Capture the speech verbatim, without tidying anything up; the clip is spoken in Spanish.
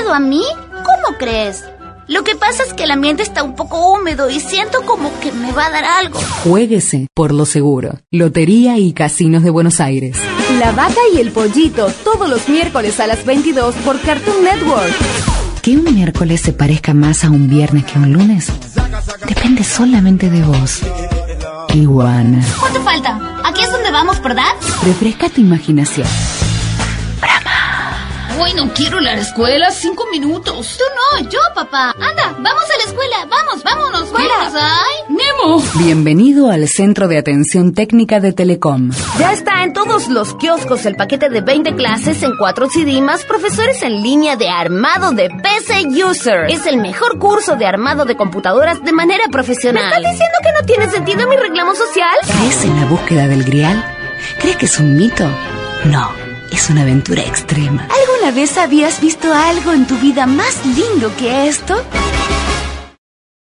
miedo a mí? ¿Cómo crees? Lo que pasa es que el ambiente está un poco húmedo y siento como que me va a dar algo. Juéguese por lo seguro. Lotería y Casinos de Buenos Aires. La Vaca y el Pollito, todos los miércoles a las veintidós por Cartoon Network. Que un miércoles se parezca más a un viernes que a un lunes depende solamente de vos. Iguana. ¿Cuánto falta? Aquí es donde vamos, ¿verdad? Refresca tu imaginación. Uy, no quiero ir a la escuela, cinco minutos. Tú no, yo, papá. Anda, vamos a la escuela, vamos, vámonos, vámonos. ¡Ay! ¡Nemo! Bienvenido al Centro de Atención Técnica de Telecom. Ya está en todos los kioscos el paquete de veinte clases en cuatro C D más profesores en línea de armado de P C User. Es el mejor curso de armado de computadoras de manera profesional. ¿Me estás diciendo que no tiene sentido mi reclamo social? ¿Crees en la búsqueda del grial? ¿Crees que es un mito? No, es una aventura extrema. ¿Alguna vez habías visto algo en tu vida más lindo que esto?